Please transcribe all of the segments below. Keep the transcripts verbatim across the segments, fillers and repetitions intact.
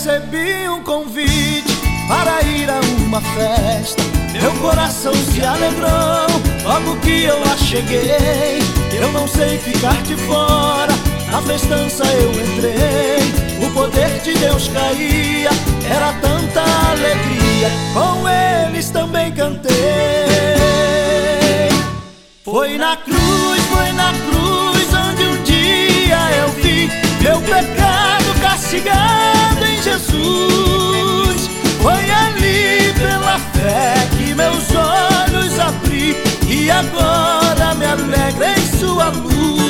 recebi um convite para ir a uma festa. Meu coração se alegrou logo que eu lá cheguei. Eu não sei ficar de fora, na festança eu entrei. O poder de Deus caía, era tanta alegria. Com eles também cantei. Foi na cruz, foi na cruz onde um dia eu vi meu pecado castigado em Jesus. Foi ali pela fé que meus olhos abri, e agora me alegra em sua luz.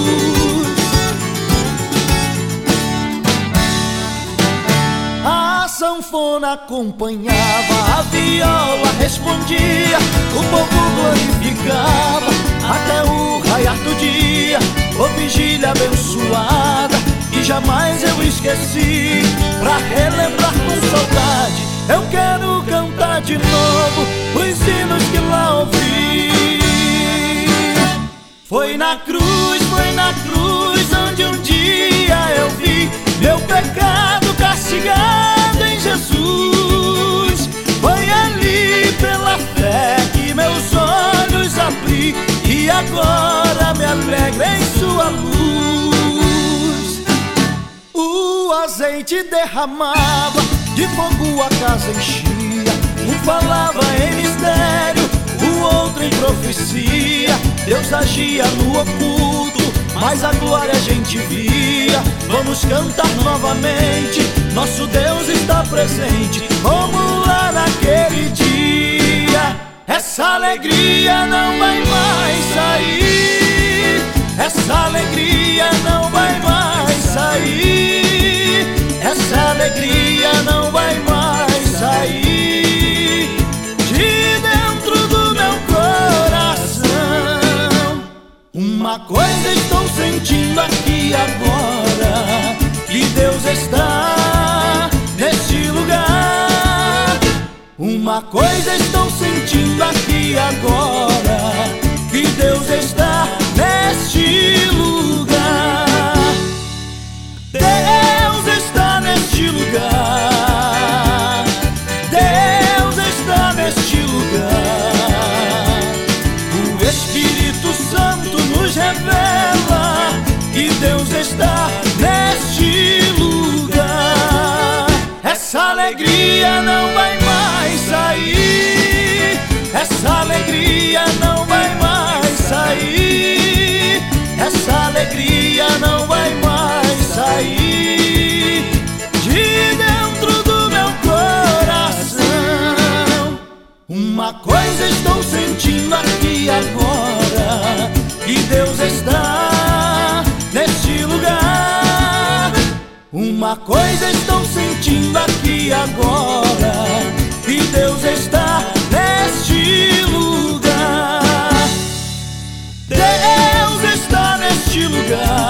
A sanfona acompanhava, a viola respondia, o povo glorificava até o raiar do dia. Ô vigília abençoada que jamais eu esqueci, pra relembrar com saudade eu quero cantar de novo os hinos que lá ouvi. Foi na cruz, foi na cruz onde um dia eu vi meu pecado castigado em Jesus. Foi ali pela fé que meus olhos abri, e agora me alegra em sua luz. O azeite derramava, de fogo a casa enchia. Um falava em mistério, o outro em profecia. Deus agia no oculto, mas a glória a gente via. Vamos cantar novamente, nosso Deus está presente, como lá naquele dia. Essa alegria não vai mais sair, essa alegria não vai mais sair, essa alegria não vai mais sair de dentro do meu coração. Uma coisa estou sentindo aqui agora, que Deus está neste lugar. Uma coisa estou sentindo aqui agora, que Deus está neste lugar. Deus está neste lugar, Deus está neste lugar. O Espírito Santo nos revela que Deus está neste lugar. Essa alegria não vai mais sair, essa alegria não vai mais sair, essa alegria não vai mais sair de dentro do meu coração. Uma coisa estou sentindo aqui agora, que Deus está neste lugar. Uma coisa estou sentindo aqui agora, que Deus está neste lugar. Deus está neste lugar.